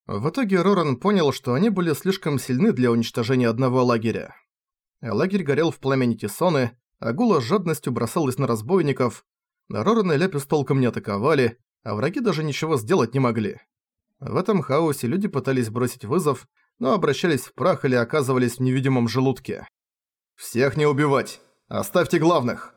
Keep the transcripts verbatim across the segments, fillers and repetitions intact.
В итоге Роран понял, что они были слишком сильны для уничтожения одного лагеря. Лагерь горел в пламени Тисоны, а Гула с жадностью бросалась на разбойников. Роран и Ляпис толком не атаковали, а враги даже ничего сделать не могли. В этом хаосе люди пытались бросить вызов, но обращались в прах или оказывались в невидимом желудке. «Всех не убивать! Оставьте главных!»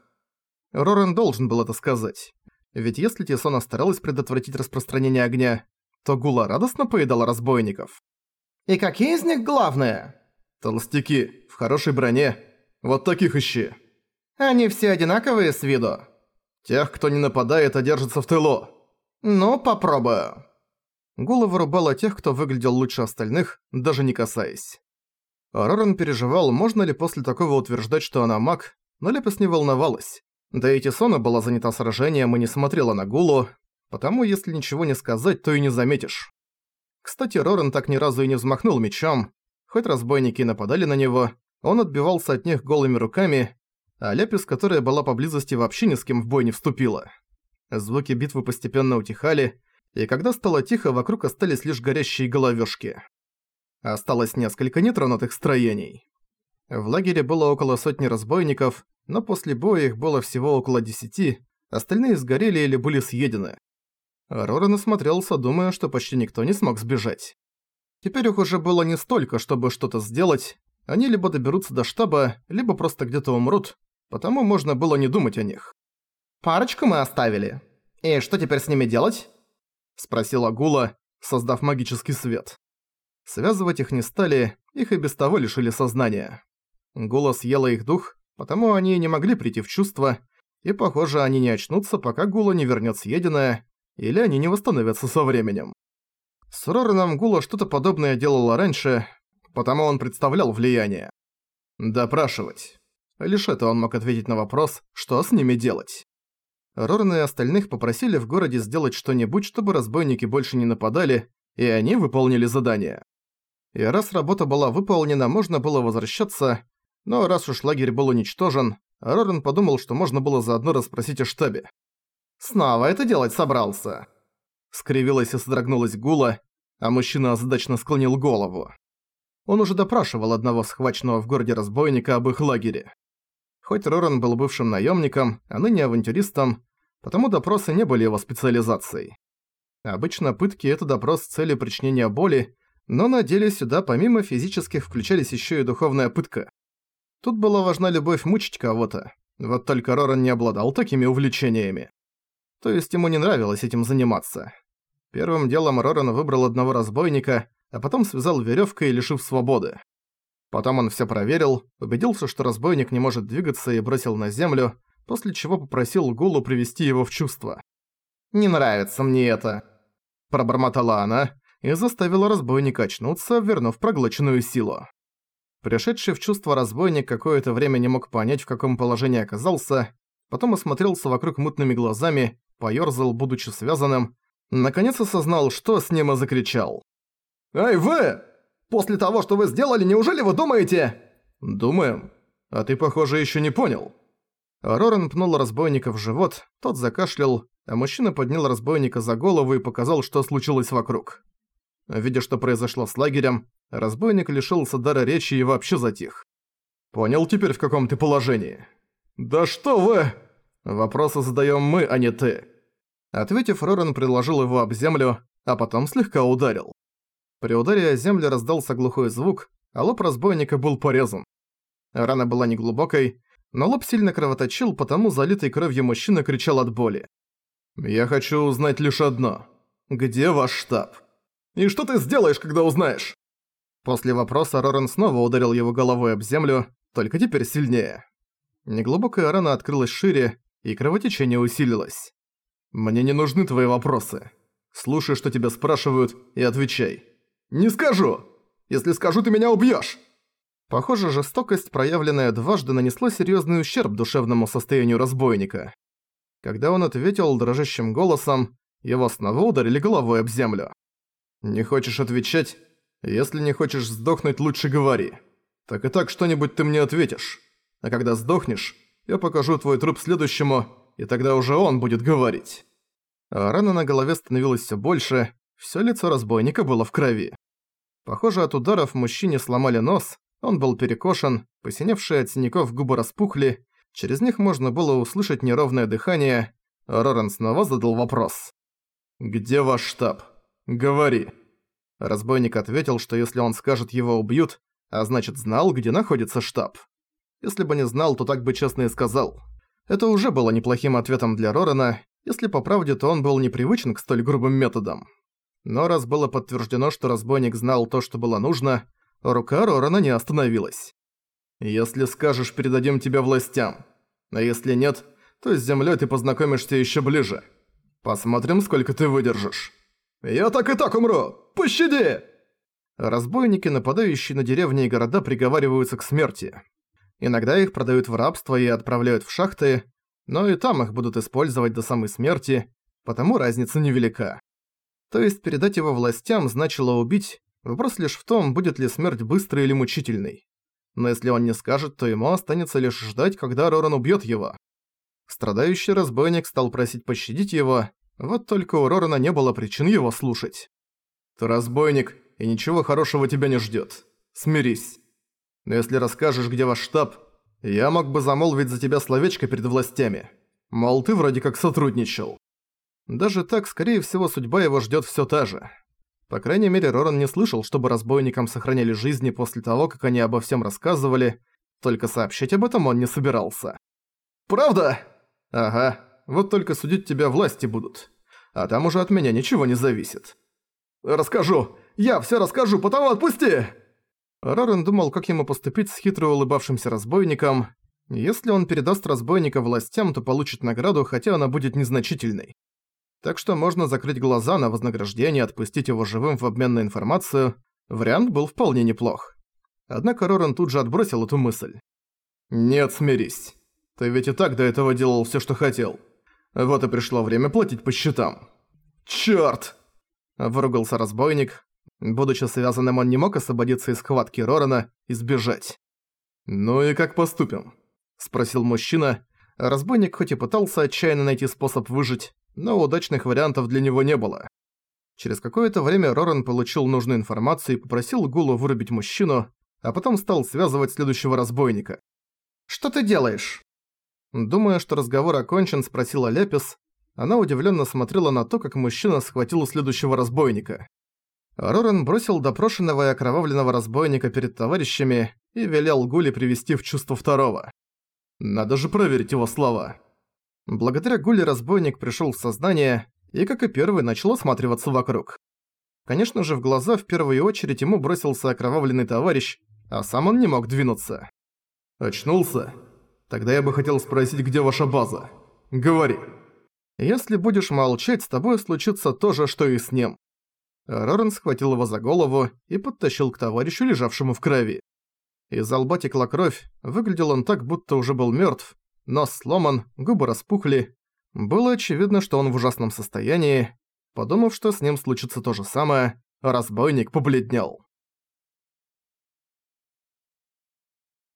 Роран должен был это сказать. Ведь если Тисона старалась предотвратить распространение огня, то Гула радостно поедала разбойников. «И какие из них главные?» «Толстяки, в хорошей броне. Вот таких ищи». «Они все одинаковые с виду?» «Тех, кто не нападает, а держится в тылу». «Ну, попробую». Гула вырубала тех, кто выглядел лучше остальных, даже не касаясь. Роран переживал, можно ли после такого утверждать, что она маг, но Лепис не волновалась. Да и Тисона была занята сражением и не смотрела на Гулу, потому если ничего не сказать, то и не заметишь. Кстати, Роран так ни разу и не взмахнул мечом. Хоть разбойники нападали на него, он отбивался от них голыми руками, а Лепис, которая была поблизости, вообще ни с кем в бой не вступила. Звуки битвы постепенно утихали, и когда стало тихо, вокруг остались лишь горящие головешки. Осталось несколько нетронутых строений. В лагере было около сотни разбойников, но после боя их было всего около десяти, остальные сгорели или были съедены. Роран осмотрелся, думая, что почти никто не смог сбежать. Теперь их уже было не столько, чтобы что-то сделать, они либо доберутся до штаба, либо просто где-то умрут, потому можно было не думать о них. «Парочку мы оставили. И что теперь с ними делать?» — спросила Гула, создав магический свет. Связывать их не стали, их и без того лишили сознания. Гула съела их дух, потому они не могли прийти в чувство, и, похоже, они не очнутся, пока Гула не вернёт съеденное, или они не восстановятся со временем. С Рораном Гула что-то подобное делала раньше, потому он представлял влияние. Допрашивать. Лишь это он мог ответить на вопрос, что с ними делать. Роран и остальных попросили в городе сделать что-нибудь, чтобы разбойники больше не нападали, и они выполнили задание. И раз работа была выполнена, можно было возвращаться, но раз уж лагерь был уничтожен, Роран подумал, что можно было заодно расспросить о штабе. «Снова это делать собрался?» Скривилась и содрогнулась Гула, а мужчина озадачно склонил голову. Он уже допрашивал одного схваченного в городе разбойника об их лагере. Хоть Роран был бывшим наемником, а ныне авантюристом, потому допросы не были его специализацией. Обычно пытки – это допрос с целью причинения боли, но на деле сюда помимо физических включались еще и духовная пытка. Тут была важна любовь мучить кого-то, вот только Роран не обладал такими увлечениями. То есть ему не нравилось этим заниматься. Первым делом Роран выбрал одного разбойника, а потом связал верёвкой, лишив свободы. Потом он всё проверил, убедился, что разбойник не может двигаться, и бросил на землю, после чего попросил Гулу привести его в чувство. «Не нравится мне это», – пробормотала она и заставила разбойника очнуться, вернув проглоченную силу. Пришедший в чувство разбойник какое-то время не мог понять, в каком положении оказался, потом осмотрелся вокруг мутными глазами, поёрзал, будучи связанным, наконец осознал, что с ним, и закричал. «Эй, вы! После того, что вы сделали, неужели вы думаете...» «Думаем. А ты, похоже, ещё не понял». Роран пнул разбойника в живот, тот закашлял, а мужчина поднял разбойника за голову и показал, что случилось вокруг. Видя, что произошло с лагерем, разбойник лишился дара речи и вообще затих. «Понял теперь, в каком ты положении?» «Да что вы!» «Вопросы задаём мы, а не ты». Ответив, Роран приложил его об землю, а потом слегка ударил. При ударе о землю раздался глухой звук, а лоб разбойника был порезан. Рана была неглубокой, но лоб сильно кровоточил, потому залитый кровью мужчина кричал от боли. «Я хочу узнать лишь одно. Где ваш штаб?» «И что ты сделаешь, когда узнаешь?» После вопроса Роран снова ударил его головой об землю, только теперь сильнее. Неглубокая рана открылась шире, и кровотечение усилилось. «Мне не нужны твои вопросы. Слушай, что тебя спрашивают, и отвечай». «Не скажу! Если скажу, ты меня убьёшь!» Похоже, жестокость, проявленная дважды, нанесла серьёзный ущерб душевному состоянию разбойника. Когда он ответил дрожащим голосом, его снова ударили головой об землю. «Не хочешь отвечать? Если не хочешь сдохнуть, лучше говори. Так и так что-нибудь ты мне ответишь. А когда сдохнешь, я покажу твой труп следующему, и тогда уже он будет говорить». А рана на голове становилась всё больше, Всё лицо разбойника было в крови. Похоже, от ударов мужчине сломали нос, он был перекошен, посиневшие от синяков губы распухли, через них можно было услышать неровное дыхание. Роран снова задал вопрос. «Где ваш штаб? Говори». Разбойник ответил, что если он скажет, его убьют, а значит знал, где находится штаб. Если бы не знал, то так бы честно и сказал. Это уже было неплохим ответом для Рорана, если по правде, то он был непривычен к столь грубым методам. Но раз было подтверждено, что разбойник знал то, что было нужно, рука Рорана не остановилась. «Если скажешь, передадим тебя властям. А если нет, то с землей ты познакомишься еще ближе. Посмотрим, сколько ты выдержишь». «Я так и так умру! Пощади!» Разбойники, нападающие на деревни и города, приговариваются к смерти. Иногда их продают в рабство и отправляют в шахты, но и там их будут использовать до самой смерти, потому разница невелика. То есть передать его властям значило убить, вопрос лишь в том, будет ли смерть быстрой или мучительной. Но если он не скажет, то ему останется лишь ждать, когда Роран убьет его. Страдающий разбойник стал просить пощадить его, вот только у Рорана не было причин его слушать. «Ты разбойник, и ничего хорошего тебя не ждет. Смирись. Но если расскажешь, где ваш штаб, я мог бы замолвить за тебя словечко перед властями. Мол, ты вроде как сотрудничал». Даже так, скорее всего, судьба его ждет все та же. По крайней мере, Роран не слышал, чтобы разбойникам сохраняли жизни после того, как они обо всем рассказывали, только сообщить об этом он не собирался. «Правда?» «Ага, вот только судить тебя власти будут. А там уже от меня ничего не зависит». «Расскажу! Я все расскажу, потому отпусти!» Роран думал, как ему поступить с хитро улыбавшимся разбойником. Если он передаст разбойника властям, то получит награду, хотя она будет незначительной. Так что можно закрыть глаза на вознаграждение и отпустить его живым в обмен на информацию. Вариант был вполне неплох. Однако Роран тут же отбросил эту мысль. «Нет, смирись. Ты ведь и так до этого делал всё, что хотел. Вот и пришло время платить по счетам». «Чёрт!» – выругался разбойник. Будучи связанным, он не мог освободиться из схватки Рорана и сбежать. «Ну и как поступим?» – спросил мужчина. Разбойник хоть и пытался отчаянно найти способ выжить, но удачных вариантов для него не было. Через какое-то время Роран получил нужную информацию и попросил Гулу вырубить мужчину, а потом стал связывать следующего разбойника. «Что ты делаешь?» Думая, что разговор окончен, спросила Лепис. Она удивленно смотрела на то, как мужчина схватил следующего разбойника. Роран бросил допрошенного и окровавленного разбойника перед товарищами и велел Гуле привести в чувство второго. Надо же проверить его слова. Благодаря Гуле разбойник пришел в сознание и, как и первый, начал осматриваться вокруг. Конечно же, в глаза в первую очередь ему бросился окровавленный товарищ, а сам он не мог двинуться. «Очнулся? Тогда я бы хотел спросить, где ваша база. Говори». «Если будешь молчать, с тобой случится то же, что и с ним». Роран схватил его за голову и подтащил к товарищу, лежавшему в крови. Из-за лба текла кровь, выглядел он так, будто уже был мертв, нос сломан, губы распухли. Было очевидно, что он в ужасном состоянии. Подумав, что с ним случится то же самое, разбойник побледнел.